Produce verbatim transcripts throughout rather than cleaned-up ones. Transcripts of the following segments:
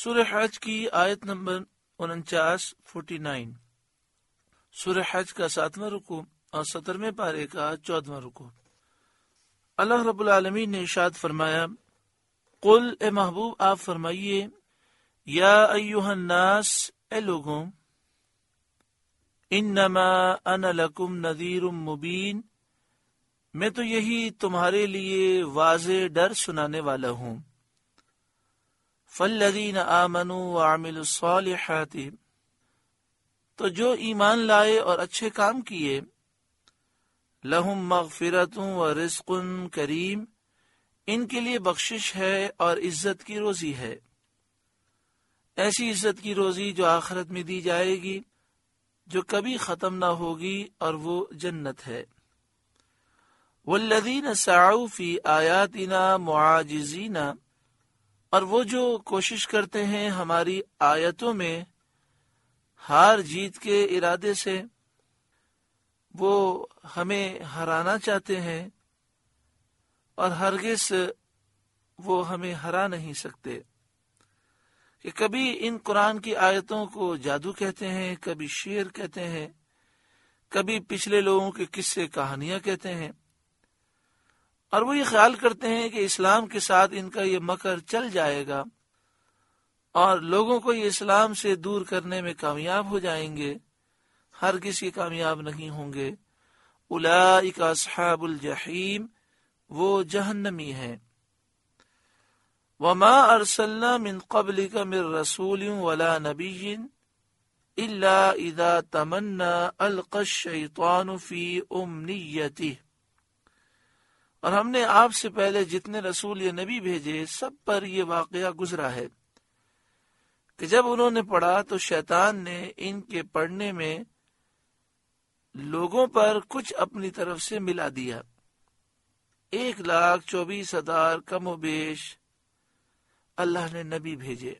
سورہ حج کی آیت نمبر انچاس فورٹی نائن سورہ حج کا ساتواں رکوع اور سترویں پارے کا چودواں رکوع۔ اللہ رب العالمین نے ارشاد فرمایا، قل اے محبوب آپ فرمائیے، یا ایھا الناس اے لوگوں، انما انا لکم نذیر مبین، میں تو یہی تمہارے لیے واضح ڈر سنانے والا ہوں۔ فالذین آمنوا وعملوا الصالحات، تو جو ایمان لائے اور اچھے کام کیے، لہم مغفرۃ ورزق کریم، ان کے لیے بخشش ہے اور عزت کی روزی ہے، ایسی عزت کی روزی جو آخرت میں دی جائے گی، جو کبھی ختم نہ ہوگی، اور وہ جنت ہے۔ والذین سعوا فی آیاتنا معاجزین، اور وہ جو کوشش کرتے ہیں ہماری آیتوں میں ہار جیت کے ارادے سے، وہ ہمیں ہرانا چاہتے ہیں اور ہرگز وہ ہمیں ہرا نہیں سکتے، کہ کبھی ان قرآن کی آیتوں کو جادو کہتے ہیں، کبھی شعر کہتے ہیں، کبھی پچھلے لوگوں کے قصے کہانیاں کہتے ہیں، اور وہ یہ خیال کرتے ہیں کہ اسلام کے ساتھ ان کا یہ مکر چل جائے گا اور لوگوں کو یہ اسلام سے دور کرنے میں کامیاب ہو جائیں گے۔ ہرگز یہ کامیاب نہیں ہوں گے۔ اولئک اصحاب الجحیم، وہ جہنمی ہیں۔ وما ارسلنا من قبلک من رسول ولا نبی الا اذا تمنى القى الشیطان فی امنیتہ، اور ہم نے آپ سے پہلے جتنے رسول یا نبی بھیجے سب پر یہ واقعہ گزرا ہے کہ جب انہوں نے پڑھا تو شیطان نے ان کے پڑھنے میں لوگوں پر کچھ اپنی طرف سے ملا دیا۔ ایک لاکھ چوبیس ہزار کم و بیش اللہ نے نبی بھیجے۔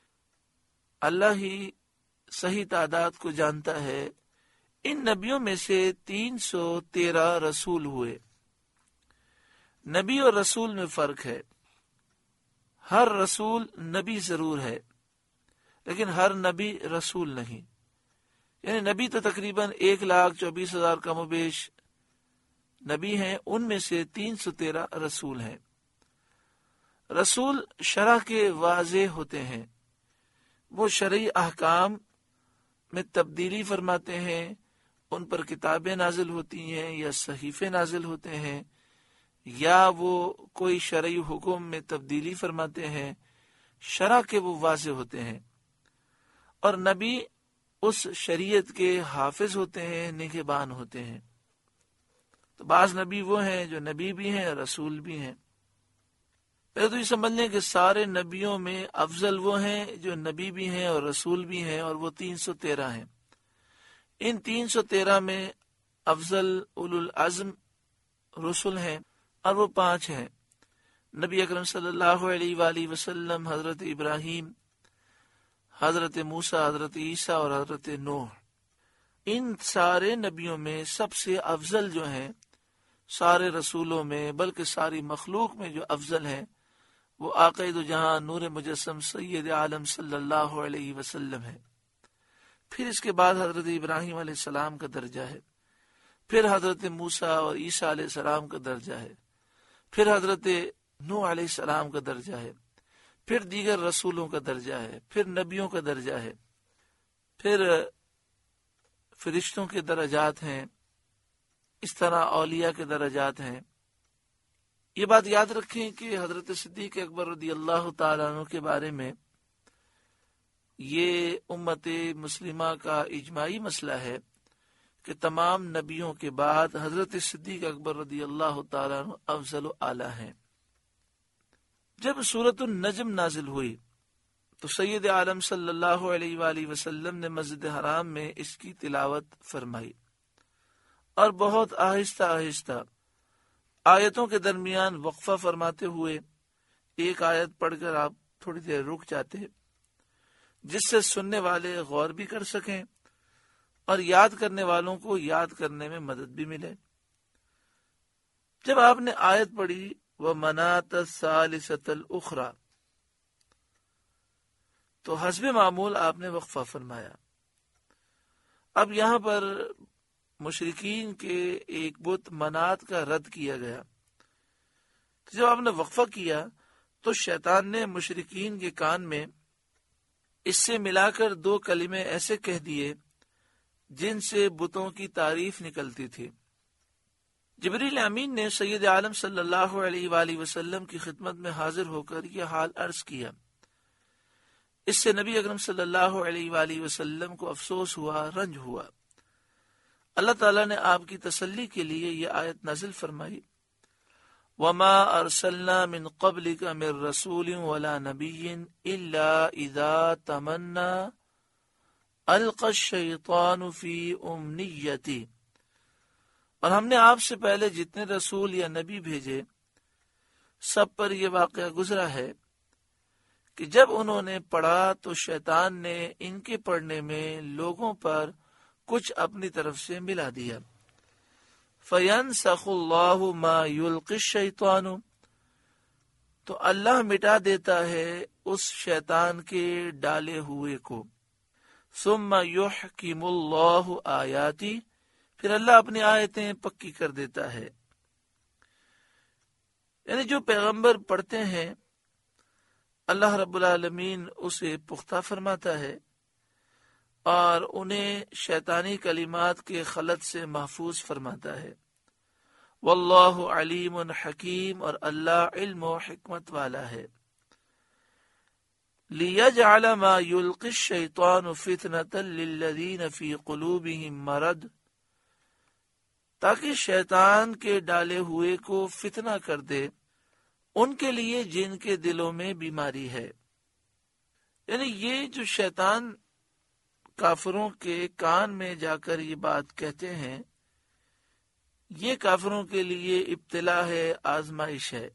اللہ ہی صحیح تعداد کو جانتا ہے۔ ان نبیوں میں سے تین سو تیرہ رسول ہوئے۔ نبی اور رسول میں فرق ہے۔ ہر رسول نبی ضرور ہے، لیکن ہر نبی رسول نہیں۔ یعنی نبی تو تقریباً ایک لاکھ چوبیس ہزار کم و بیش نبی ہیں، ان میں سے تین سو تیرہ رسول ہیں۔ رسول شرع کے واضح ہوتے ہیں، وہ شرعی احکام میں تبدیلی فرماتے ہیں، ان پر کتابیں نازل ہوتی ہیں یا صحیفے نازل ہوتے ہیں، یا وہ کوئی شرعی حکم میں تبدیلی فرماتے ہیں، شرع کے وہ واضح ہوتے ہیں، اور نبی اس شریعت کے حافظ ہوتے ہیں، نگہبان ہوتے ہیں۔ تو بعض نبی وہ ہیں جو نبی بھی ہیں اور رسول بھی ہیں۔ پہلے تو یہ سمجھ لیں کہ سارے نبیوں میں افضل وہ ہیں جو نبی بھی ہیں اور رسول بھی ہیں، اور وہ تین سو تیرہ ہیں۔ ان تین سو تیرہ میں افضل اولو العزم رسول ہیں، اور وہ پانچ ہیں، نبی اکرم صلی اللہ علیہ وآلہ وسلم، حضرت ابراہیم، حضرت موسیٰ، حضرت عیسیٰ اور حضرت نوح۔ ان سارے نبیوں میں سب سے افضل جو ہیں، سارے رسولوں میں بلکہ ساری مخلوق میں جو افضل ہیں، وہ آقا دو جہاں نور مجسم سید عالم صلی اللہ علیہ وسلم ہے۔ پھر اس کے بعد حضرت ابراہیم علیہ السلام کا درجہ ہے، پھر حضرت موسیٰ اور عیسیٰ علیہ السلام کا درجہ ہے، پھر حضرت نوح علیہ السلام کا درجہ ہے، پھر دیگر رسولوں کا درجہ ہے، پھر نبیوں کا درجہ ہے، پھر فرشتوں کے درجات ہیں، اس طرح اولیاء کے درجات ہیں۔ یہ بات یاد رکھیں کہ حضرت صدیق اکبر رضی اللہ تعالیٰ عنہ کے بارے میں یہ امت مسلمہ کا اجماعی مسئلہ ہے کہ تمام نبیوں کے بعد حضرت صدیق اکبر رضی اللہ تعالیٰ عنہ افضل و اعلیٰ ہیں۔ جب سورۃ النجم نازل ہوئی تو سید عالم صلی اللہ علیہ وآلہ وسلم نے مسجد حرام میں اس کی تلاوت فرمائی، اور بہت آہستہ آہستہ آیتوں کے درمیان وقفہ فرماتے ہوئے ایک آیت پڑھ کر آپ تھوڑی دیر رک جاتے، جس سے سننے والے غور بھی کر سکیں اور یاد کرنے والوں کو یاد کرنے میں مدد بھی ملے۔ جب آپ نے آیت پڑھی وَمَنَاةَ الثَّالِثَةَ الْأُخْرَى، تو حسب معمول آپ نے وقفہ فرمایا۔ اب یہاں پر مشرکین کے ایک بت منات کا رد کیا گیا۔ جب آپ نے وقفہ کیا تو شیطان نے مشرکین کے کان میں اس سے ملا کر دو کلمے ایسے کہہ دیے جن سے بتوں کی تعریف نکلتی تھی۔ جبریل امین نے سید عالم صلی اللہ علیہ وآلہ وسلم کی خدمت میں حاضر ہو کر یہ حال عرض کیا۔ اس سے نبی اکرم صلی اللہ علیہ وآلہ وسلم کو افسوس ہوا، رنج ہوا۔ اللہ تعالیٰ نے آپ کی تسلی کے لیے یہ آیت نازل فرمائی، وَمَا أَرْسَلْنَا مِن قَبْلِكَ مِن رَّسُولٍ وَلَا نَبِيٍّ إِلَّا إِذَا تَمَنَّى أَلْقَى الشَّيْطَانُ فِي أُمْنِيَّتِهِ، اور ہم نے آپ سے پہلے جتنے رسول یا نبی بھیجے سب پر یہ واقعہ گزرا ہے کہ جب انہوں نے پڑھا تو شیطان نے ان کے پڑھنے میں لوگوں پر کچھ اپنی طرف سے ملا دیا۔ فَيَنْسَخُ اللَّهُ مَا يُلْقِي الشَّيْطَانُ، تو اللہ مٹا دیتا ہے اس شیطان کے ڈالے ہوئے کو۔ ثُمَّ يُحْكِمُ اللَّهُ آيَاتِهِ، پھر اللہ اپنی آیتیں پکی کر دیتا ہے۔ یعنی جو پیغمبر پڑھتے ہیں اللہ رب العالمین اسے پختہ فرماتا ہے اور انہیں شیطانی کلمات کے خلط سے محفوظ فرماتا ہے۔ واللہ علیم حکیم، اور اللہ علم و حکمت والا ہے۔ لیجعل ما یلقی الشیطان فتنة للذین فی قلوبہم مرض، تاکہ شیطان کے ڈالے ہوئے کو فتنہ کر دے ان کے لیے جن کے دلوں میں بیماری ہے۔ یعنی یہ جو شیطان کافروں کے کان میں جا کر یہ بات کہتے ہیں، یہ کافروں کے لیے ابتلا ہے، آزمائش ہے۔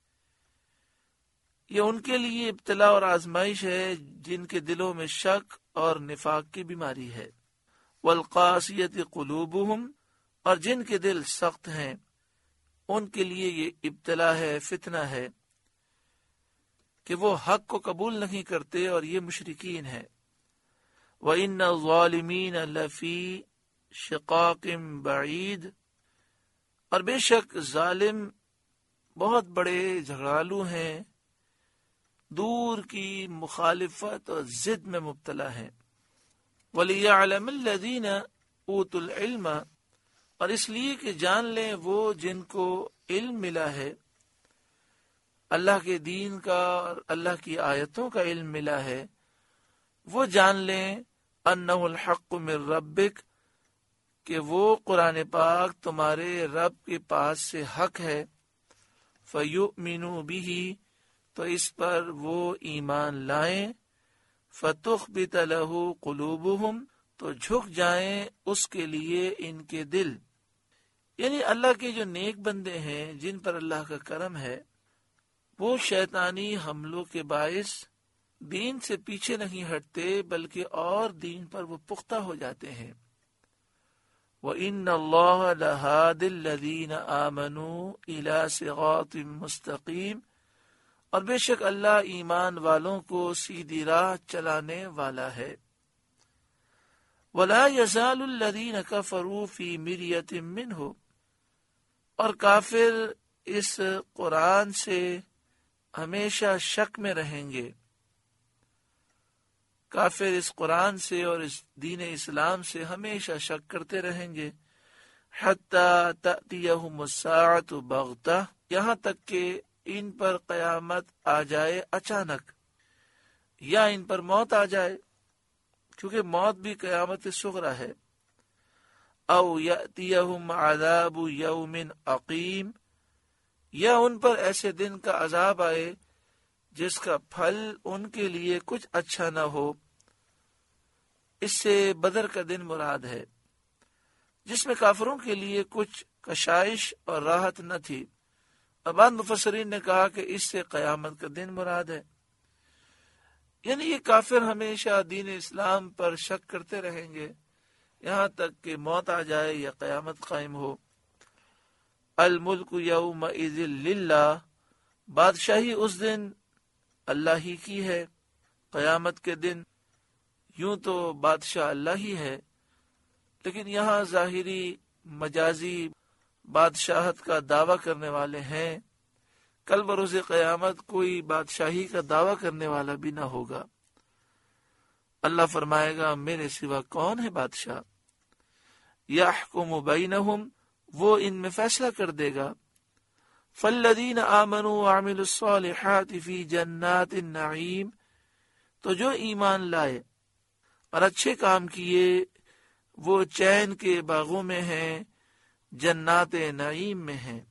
یہ ان کے لیے ابتلا اور آزمائش ہے جن کے دلوں میں شک اور نفاق کی بیماری ہے۔ والقاسیۃ قلوبہم، اور جن کے دل سخت ہیں ان کے لیے یہ ابتلا ہے، فتنہ ہے کہ وہ حق کو قبول نہیں کرتے، اور یہ مشرکین ہیں۔ وَإِنَّ الظَّالِمِينَ لَفِي شِقَاقٍ بَعِيدٍ، اور بے شک ظالم بہت بڑے جھگڑالو ہیں، دور کی مخالفت اور ضد میں مبتلا ہیں۔ وَلِيَعْلَمَ الَّذِينَ أُوتُوا الْعِلْمَ، اور اس لیے کہ جان لیں وہ جن کو علم ملا ہے، اللہ کے دین کا اور اللہ کی آیتوں کا علم ملا ہے، وہ جان لیں انہ الحق من ربک، کہ وہ قرآن پاک تمہارے رب کے پاس سے حق ہے۔ فیؤمنوا بہ، تو اس پر وہ ایمان لائیں۔ فتخبت لہ قلوبہم، تو جھک جائیں اس کے لیے ان کے دل۔ یعنی اللہ کے جو نیک بندے ہیں جن پر اللہ کا کرم ہے، وہ شیطانی حملوں کے باعث دین سے پیچھے نہیں ہٹتے، بلکہ اور دین پر وہ پختہ ہو جاتے ہیں۔ وَإِنَّ اللَّهَ لَهَادِ الَّذِينَ آمَنُوا إِلَى صِرَاطٍ مُسْتَقِيمٍ، اور بے شک اللہ ایمان والوں کو سیدھی راہ چلانے والا ہے۔ وَلَا يَزَالُ الَّذِينَ كَفَرُوا فِي مِرْيَةٍ مِّنْهُ، اور کافر اس قرآن سے ہمیشہ شک میں رہیں گے۔ کافر اس قرآن سے اور اس دین اسلام سے ہمیشہ شک کرتے رہیں گے۔ حَتَّى تَأْتِيَهُمُ السَّاعَةُ بَغْتَةً، یہاں تک کہ ان پر قیامت آ جائے اچانک، یا ان پر موت آ جائے، کیونکہ موت بھی قیامت صغری ہے۔ او یأتیہم عذاب یوم عقیم، یا ان پر ایسے دن کا عذاب آئے جس کا پھل ان کے لیے کچھ اچھا نہ ہو۔ اس سے بدر کا دن مراد ہے، جس میں کافروں کے لیے کچھ کشائش اور راحت نہ تھی، اور بعض مفسرین نے کہا کہ اس سے قیامت کا دن مراد ہے۔ یعنی یہ کافر ہمیشہ دین اسلام پر شک کرتے رہیں گے یہاں تک کہ موت آ جائے یا قیامت قائم ہو۔ الملک یومئذ للہ، بادشاہی اس دن اللہ ہی کی ہے۔ قیامت کے دن یوں تو بادشاہ اللہ ہی ہے، لیکن یہاں ظاہری مجازی بادشاہت کا دعویٰ کرنے والے ہیں، کل بروز قیامت کوئی بادشاہی کا دعویٰ کرنے والا بھی نہ ہوگا۔ اللہ فرمائے گا میرے سوا کون ہے بادشاہ؟ یحکم بینہم، وہ ان میں فیصلہ کر دے گا۔ فالذین آمنوا وعملوا الصالحات فی جنات النعیم، تو جو ایمان لائے اور اچھے کام کیے وہ چین کے باغوں میں ہیں، جنات نعیم میں ہیں۔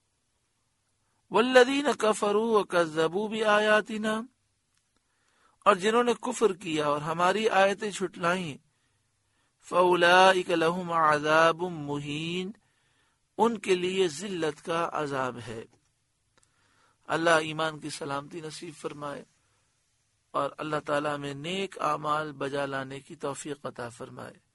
والذین کفروا وکذبوا بآیاتنا، اور جنہوں نے کفر کیا اور ہماری آیتیں جھٹلائیں، فاولئک لہم عذاب مہین، ان کے لیے ذلت کا عذاب ہے۔ اللہ ایمان کی سلامتی نصیب فرمائے اور اللہ تعالیٰ میں نیک اعمال بجا لانے کی توفیق عطا فرمائے۔